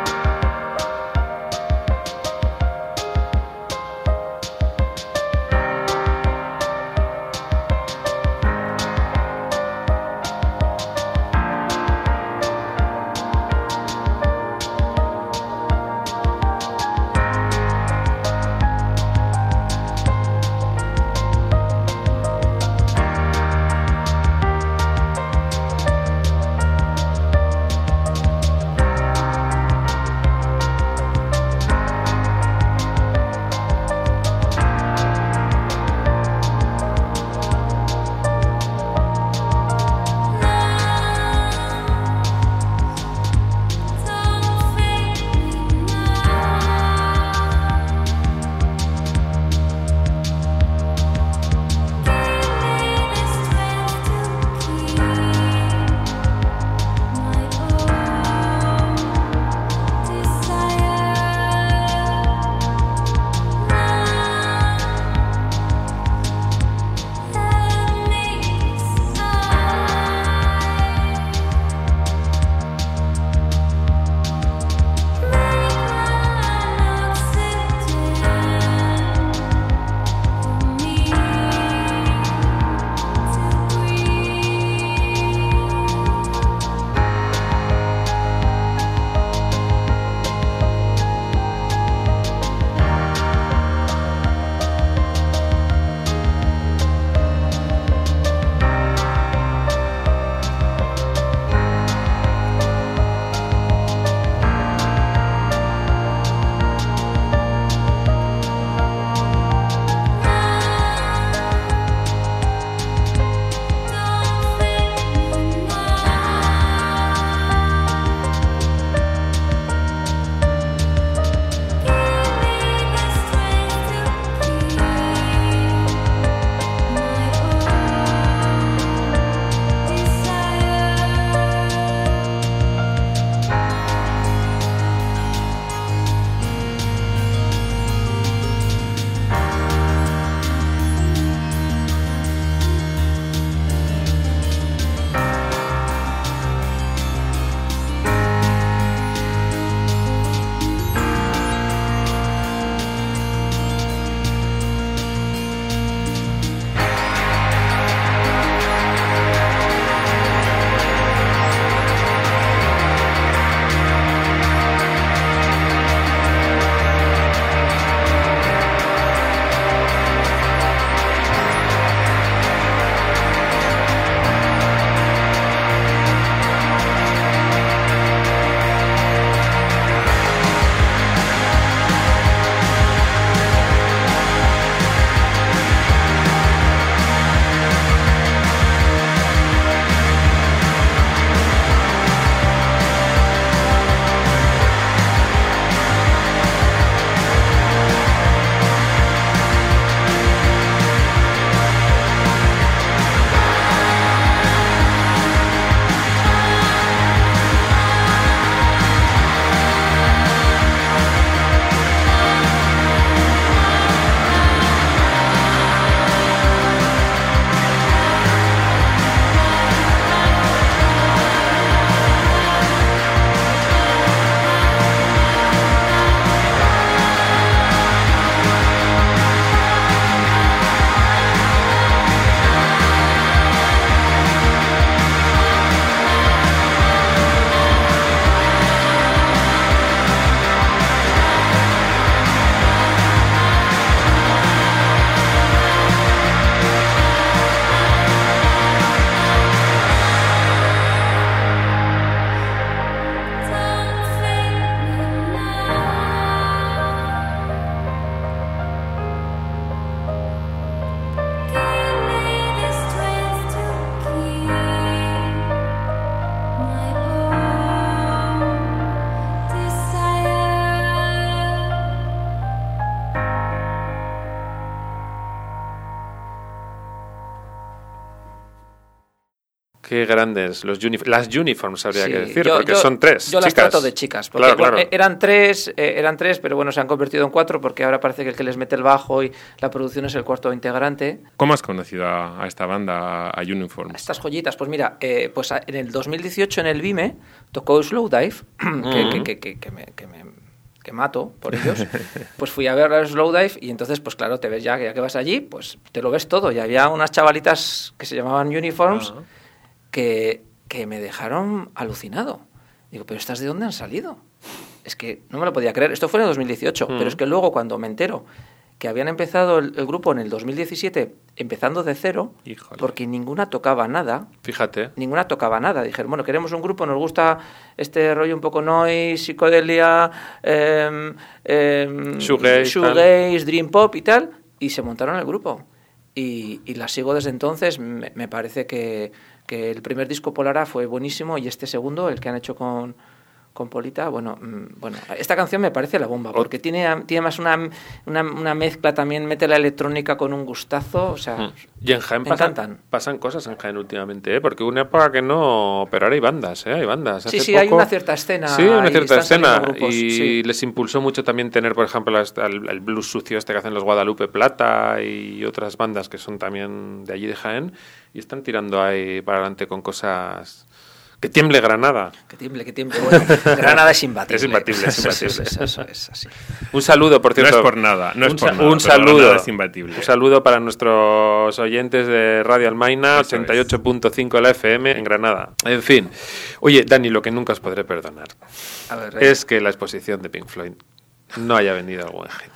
Qué grandes. Los unif- las uniforms, habría Sí, que decir, yo- porque yo- son tres. Yo las chicas. trato de chicas, porque Claro, bueno, claro. eran tres, eh, eran tres, pero bueno, se han convertido en cuatro porque ahora parece que el que les mete el bajo y la producción es el cuarto integrante. ¿Cómo has conocido a, a esta banda, a, a Uniforms? Estas joyitas, pues mira, eh, pues a- en el dos mil dieciocho en el Vime tocó Slowdive, que, que, que, que, que me, que me que mato por ellos, pues fui a ver a Slowdive y entonces, pues claro, te ves ya, ya que vas allí, pues te lo ves todo. Y había unas chavalitas que se llamaban Uniforms Ah. que, que me dejaron alucinado. Digo, ¿pero estas de dónde han salido? Es que no me lo podía creer. Esto fue en el dos mil dieciocho, Mm. pero es que luego cuando me entero que habían empezado el, el grupo en el dos mil diecisiete, empezando de cero, Híjole. porque ninguna tocaba nada, Fíjate. ninguna tocaba nada. Dijeron, bueno, queremos un grupo, nos gusta este rollo un poco noise, psicodelia, eh, eh, Shoegaze, shoegaze, dream pop y tal, y se montaron el grupo. Y, y la sigo desde entonces. Me, me parece que, que el primer disco Polara fue buenísimo y este segundo, el que han hecho con, con Polita, bueno, mm, bueno, esta canción me parece la bomba, porque tiene, tiene más una, una, una mezcla también, mete la electrónica con un gustazo, o sea, Mm. Y en Jaén me pasan, encantan. pasan cosas en Jaén últimamente, ¿eh? Porque una época que no... Pero ahora hay bandas, ¿eh? Hay bandas. Sí, Hace sí, hay poco- una cierta escena. Sí, una y cierta están saliendo escena. grupos, y sí. les impulsó mucho también tener, por ejemplo, las- el, el blues sucio este que hacen los Guadalupe Plata y otras bandas que son también de allí de Jaén. Y están tirando ahí para adelante con cosas... Que tiemble Granada. Que tiemble, que tiemble. Bueno, Granada es imbatible. Es imbatible, es Eso, imbatible. eso, eso, es así. Un saludo, por No cierto. es por nada, no es un, por sa- nada, un pero saludo. Granada es imbatible. Un saludo para nuestros oyentes de Radio Almaina, Eso ochenta y ocho punto cinco de la F M en Granada. En fin. Oye, Dani, lo que nunca os podré perdonar A ver, Rey. es que la exposición de Pink Floyd no haya venido al Guggenheim.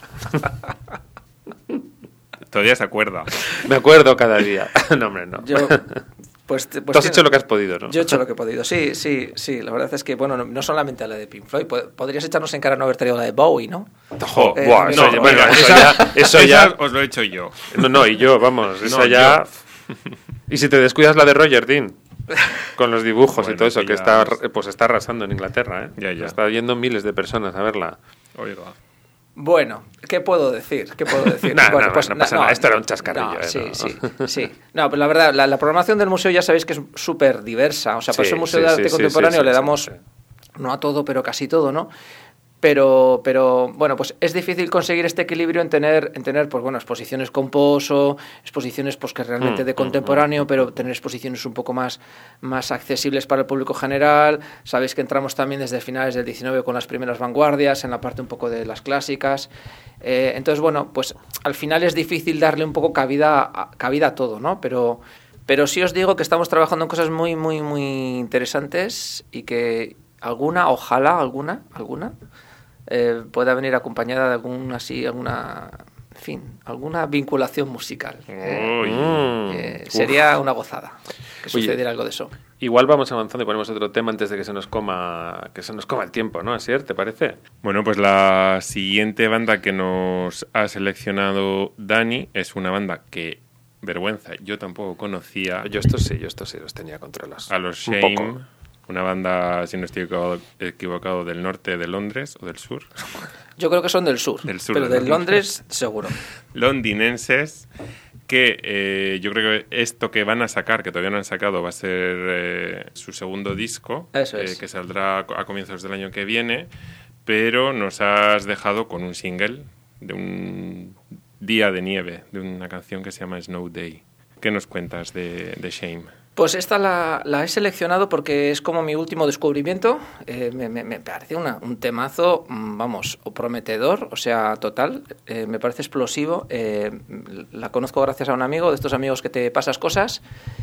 Todavía se acuerda. Me acuerdo cada día. No, hombre, no. Yo, pues, te- pues Tú has tiene- hecho lo que has podido, ¿no? Yo he hecho lo que he podido, sí, sí, sí. La verdad es que, bueno, no, no solamente la de Pink Floyd, pod- podrías echarnos en cara no haber traído la de Bowie, ¿no? Jo, Eh, buah, eso no, ya, bueno, mira, eso esa- ya... Eso esa ya os lo he hecho yo. no, no, y yo, vamos, esa No, ya... Y si te descuidas la de Roger Dean, con los dibujos y Bueno, todo eso, que que ya está, es- pues está arrasando en Inglaterra, ¿eh? Ya, ya. Está yendo miles de personas a verla. Oiga. Bueno, ¿qué puedo decir? ¿Qué puedo decir? No, Bueno, no, pues, no pasa nada. Esto era un chascarrillo, no, eh, sí, no. sí, sí. No, pero la verdad, la, la programación del museo ya sabéis que es súper diversa. O sea, para Sí, ser un museo sí, de arte sí, sí, contemporáneo sí, sí, le sí, damos, sí. no a todo, pero casi todo, ¿no? Pero, pero bueno, pues es difícil conseguir este equilibrio en tener, en tener pues bueno, exposiciones con pozo, exposiciones pues que realmente Mm, de contemporáneo, pero tener exposiciones un poco más, más accesibles para el público general. Sabéis que entramos también desde finales del diecinueve con las primeras vanguardias, en la parte un poco de las clásicas. Eh, entonces, bueno, pues al final es difícil darle un poco cabida a, cabida a todo, ¿no? Pero, pero sí os digo que estamos trabajando en cosas muy, muy, muy interesantes y que alguna, ojalá alguna, alguna, eh, pueda venir acompañada de alguna, así, alguna, en fin, alguna vinculación musical. Eh, Uy. Mm, eh, uf. sería una gozada que Oye, sucediera algo de eso. Igual vamos avanzando y ponemos otro tema antes de que se nos coma que se nos coma el tiempo, ¿no? Asier, ¿te parece? Bueno, pues la siguiente banda que nos ha seleccionado Dani es una banda que, vergüenza, yo tampoco conocía. Yo estos sí, yo estos sí los tenía controlados. A los Un Shame, poco. una banda, si no estoy equivocado, equivocado, del norte de Londres o del sur, Yo creo que son del sur, Del sur pero de de Londres. Londres seguro. londinenses, que eh, yo creo que esto que van a sacar, que todavía no han sacado, va a ser eh, su segundo disco, Eso eh, es. que saldrá a comienzos del año que viene, pero nos has dejado con un single de un día de nieve, de una canción que se llama Snow Day. ¿Qué nos cuentas de, de Shame? Pues esta la, la he seleccionado porque es como mi último descubrimiento. Eh, me, me, me parece una, un temazo, mm, vamos, o prometedor, o sea, total. Eh, me parece explosivo. Eh, la conozco gracias a un amigo, de estos amigos que te pasas cosas,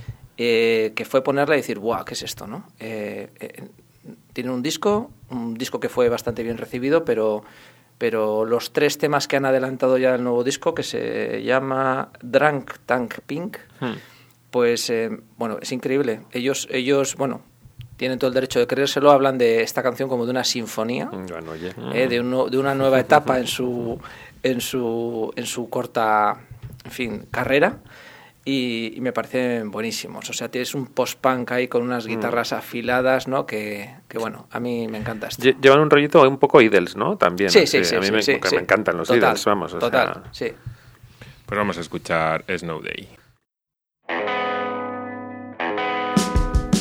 eh, que fue ponerla y decir, ¡guau! ¿Qué es esto, no? Eh, eh, tienen un disco, un disco que fue bastante bien recibido, pero, pero los tres temas que han adelantado ya del nuevo disco, que se llama Drunk Tank Pink, Hmm. pues, eh, bueno, es increíble. Ellos, ellos, bueno, tienen todo el derecho de creérselo, hablan de esta canción como de una sinfonía, Bueno, oye. eh, de, un, de una nueva etapa en su, en su, en su corta, en fin, carrera. Y, y me parecen buenísimos. O sea, tienes un post-punk ahí con unas guitarras afiladas, ¿no? Que, que, bueno, a mí me encanta esto. Lle- Llevan un rollito un poco Idles, ¿no? También. Sí, así. sí, sí. A mí sí, me, sí, que sí. me encantan los Total, Idles, vamos. O total, sea, sí. Pues vamos a escuchar Snow Day.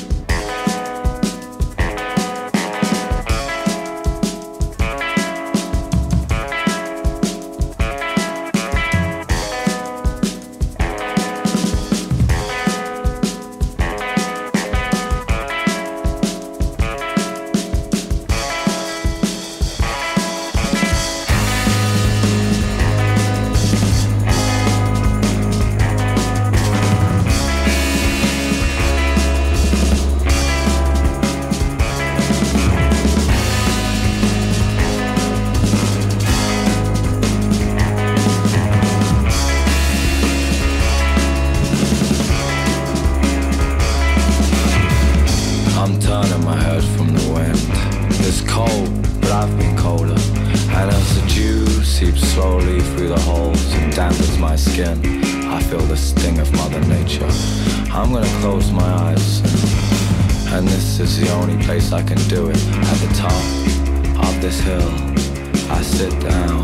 through the holes and dampens my skin. I feel the sting of Mother Nature. I'm gonna close my eyes, and this is the only place I can do it. At the top of this hill, I sit down.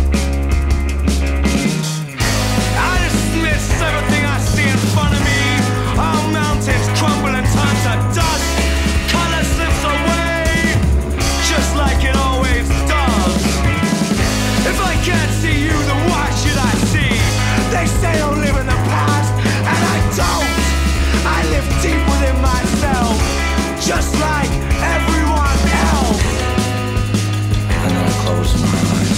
I dismiss everything I see in front of me. All mountains crumble in times of dust. Color slips away, just like it always does. If I can't see you, then why should I see? They say don't live in the past, and I don't. I live deep within myself, just like everyone else. And then I close my eyes,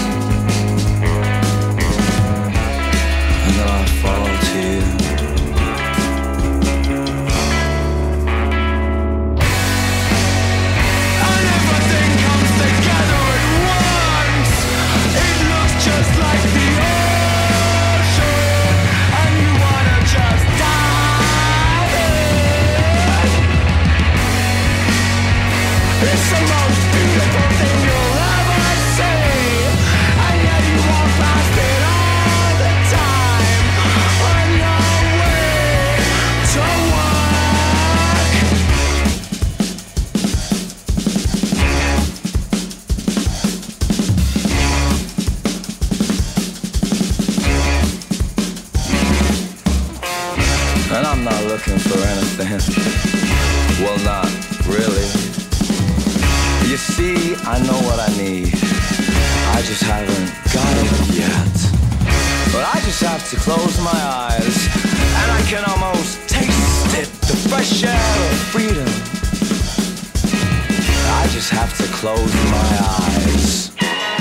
and then I fall to you. And everything comes together at once. It looks just like the ocean, and you wanna just dive in. It's the most beautiful thing you'll ever see, and yet you walk past it all the time on your way to work. And I'm not looking for anything. Well, not really. You see, I know what I need. I just haven't got it yet. But I just have to close my eyes, and I can almost taste it, the fresh air of freedom. I just have to close my eyes.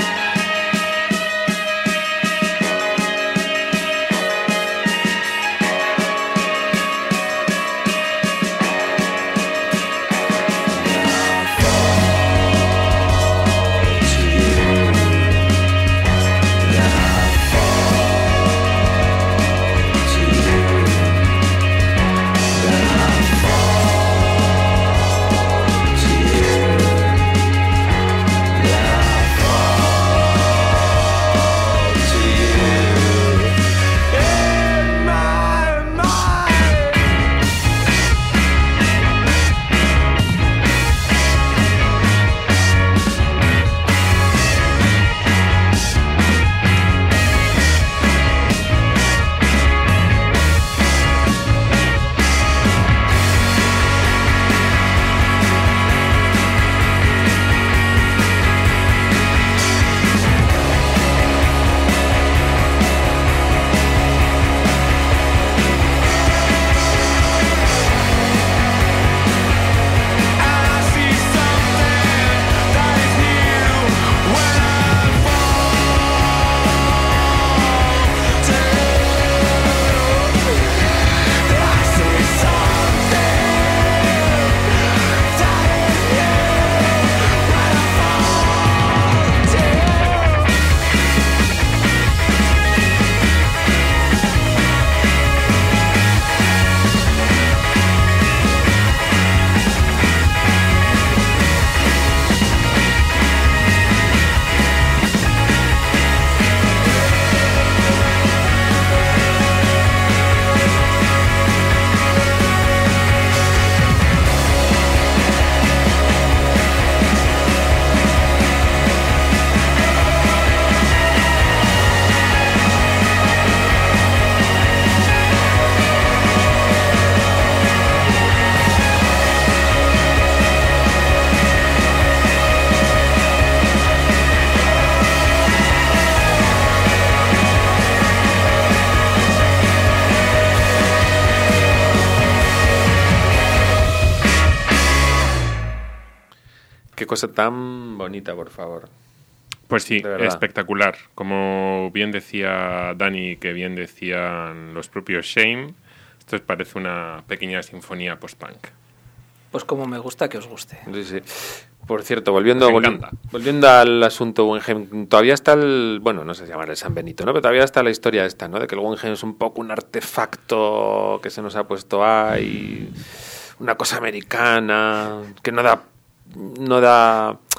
Qué cosa tan bonita, por favor. Pues sí, De verdad. espectacular. Como bien decía Dani, que bien decían los propios Shame, esto parece una pequeña sinfonía post-punk. Pues como me gusta que os guste. Sí, sí. Por cierto, volviendo, Me volvi- encanta. volviendo al asunto Wenheim, todavía está el, bueno, no sé si llamar el San Benito, ¿no? Pero todavía está la historia esta, ¿no? De que el Wenheim es un poco un artefacto que se nos ha puesto ahí, una cosa americana, que no da, no da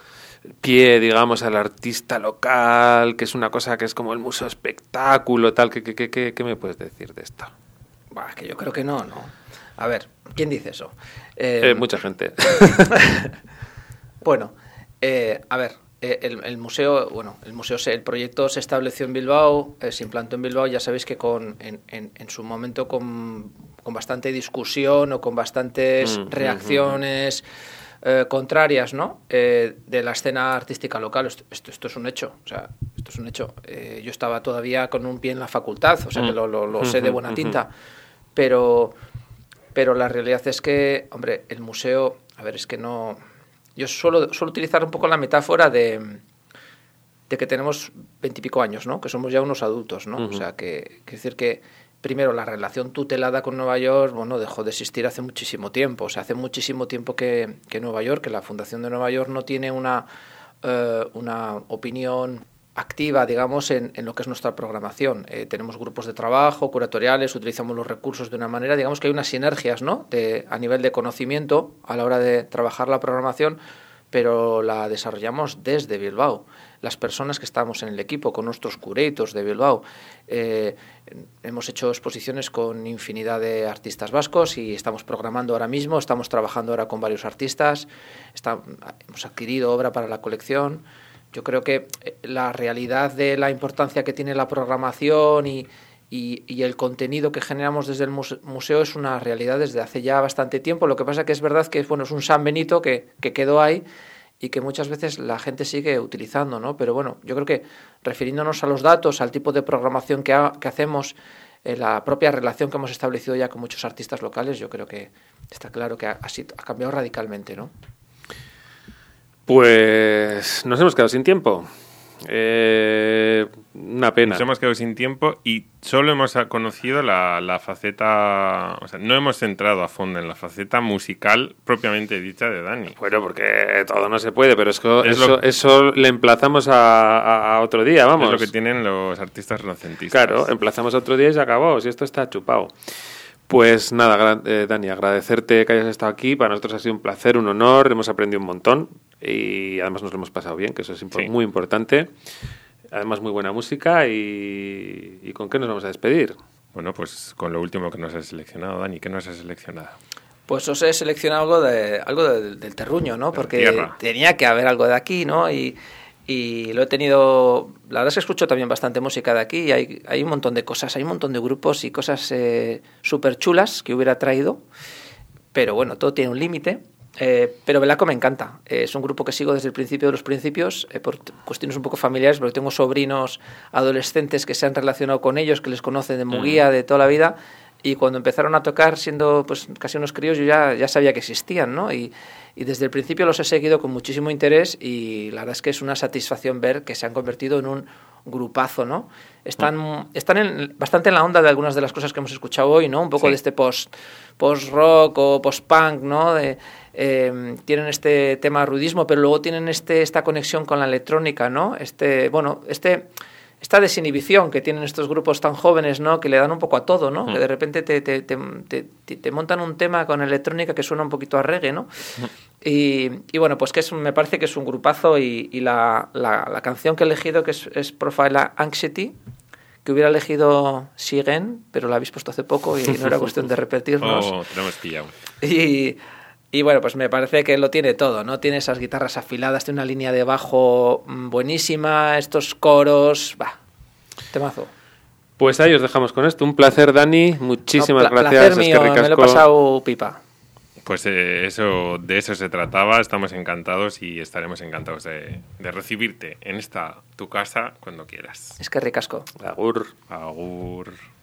pie, digamos, al artista local, que es una cosa que es como el museo espectáculo, tal. ¿Qué, qué, qué, qué, qué me puedes decir de esto? Bah, que yo creo que no, ¿no? A ver, ¿quién dice eso? Eh, Eh, mucha gente. Bueno, eh, a ver, eh, el, el museo, bueno, el museo, se, el proyecto se estableció en Bilbao, eh, se implantó en Bilbao, ya sabéis que con, en, en, en su momento con, con bastante discusión o con bastantes Mm, reacciones eh, contrarias, ¿no? Eh, de la escena artística local. Esto, esto, esto es un hecho, o sea, esto es un hecho. Eh, yo estaba todavía con un pie en la facultad, o sea, que lo, lo, lo sé de buena tinta, pero, pero la realidad es que, hombre, el museo, a ver, es que no... Yo suelo, suelo utilizar un poco la metáfora de, de que tenemos veintipico años, ¿no? Que somos ya unos adultos, ¿no? Uh-huh. O sea, que, que decir que, primero, la relación tutelada con Nueva York, bueno, dejó de existir hace muchísimo tiempo. O sea, hace muchísimo tiempo que, que Nueva York, que la Fundación de Nueva York no tiene una, eh, una opinión activa, digamos, en, en lo que es nuestra programación. Eh, tenemos grupos de trabajo, curatoriales, utilizamos los recursos de una manera, digamos que hay unas sinergias, ¿no? De, a nivel de conocimiento a la hora de trabajar la programación, pero la desarrollamos desde Bilbao. Las personas que estamos en el equipo, con nuestros curators de Bilbao, eh, hemos hecho exposiciones con infinidad de artistas vascos y estamos programando ahora mismo, estamos trabajando ahora con varios artistas, está, hemos adquirido obra para la colección. Yo creo que la realidad de la importancia que tiene la programación y, y, y el contenido que generamos desde el museo es una realidad desde hace ya bastante tiempo. Lo que pasa que es verdad que bueno, es un San Benito que, que quedó ahí y que muchas veces la gente sigue utilizando, ¿no? Pero bueno, yo creo que refiriéndonos a los datos, al tipo de programación que, ha, que hacemos, eh, la propia relación que hemos establecido ya con muchos artistas locales, yo creo que está claro que ha, ha cambiado radicalmente, ¿no? Pues nos hemos quedado sin tiempo. Eh, una pena. Nos hemos quedado sin tiempo y solo hemos conocido la, la faceta... O sea, no hemos entrado a fondo en la faceta musical propiamente dicha de Dani. Bueno, porque todo no se puede, pero es que Es eso, lo- eso le emplazamos a, a- a otro día, vamos. Es lo que tienen los artistas renacentistas. Claro, emplazamos a otro día y se acabó, si esto está chupado. Pues nada, gra- eh, Dani, agradecerte que hayas estado aquí. Para nosotros ha sido un placer, un honor, hemos aprendido un montón y además nos lo hemos pasado bien, que eso es impo- Sí. muy importante. Además, muy buena música y, y ¿con qué nos vamos a despedir? Bueno, pues con lo último que nos has seleccionado, Dani, ¿qué nos has seleccionado? Pues os he seleccionado algo de algo de- del terruño, ¿no? De Porque tierra. tenía que haber algo de aquí, ¿no? Y, y lo he tenido... La verdad es que escucho también bastante música de aquí y hay, hay un montón de cosas, hay un montón de grupos y cosas eh, súper chulas que hubiera traído, pero bueno, todo tiene un límite. Eh, pero Belaco me encanta. Eh, es un grupo que sigo desde el principio de los principios, eh, por t- cuestiones un poco familiares, porque tengo sobrinos adolescentes que se han relacionado con ellos, que les conocen de Muguía, de toda la vida, y cuando empezaron a tocar, siendo pues casi unos críos, yo ya, ya sabía que existían, ¿no? Y, y desde el principio los he seguido con muchísimo interés y la verdad es que es una satisfacción ver que se han convertido en un grupazo, ¿no? Están, están en, bastante en la onda de algunas de las cosas que hemos escuchado hoy, ¿no? Un poco Sí. de este post, post-rock o post-punk, ¿no? De, eh, tienen este tema rudismo, pero luego tienen este, esta conexión con la electrónica, ¿no? Este, bueno, este... esta desinhibición que tienen estos grupos tan jóvenes, ¿no? Que le dan un poco a todo, ¿no? Mm. Que de repente te, te, te, te, te montan un tema con electrónica que suena un poquito a reggae, ¿no? Y, y bueno, pues que es, un- me parece que es un grupazo y, y la, la, la canción que he elegido, que es, es Profile Anxiety, que hubiera elegido Sigen, pero la habéis puesto hace poco y no era cuestión de repetirnos. Oh, te lo hemos pillado. Y, y bueno, pues me parece que lo tiene todo, ¿no? Tiene esas guitarras afiladas, tiene una línea de bajo mm, buenísima, estos coros, va, temazo. Pues ahí os dejamos con esto. Un placer, Dani. Muchísimas No, pla- gracias. placer Es que mío, me lo he ricasco. pasado pipa. Pues eh, eso, de eso se trataba, estamos encantados y estaremos encantados de, de recibirte en esta tu casa cuando quieras. Es que ricasco. Agur. Agur.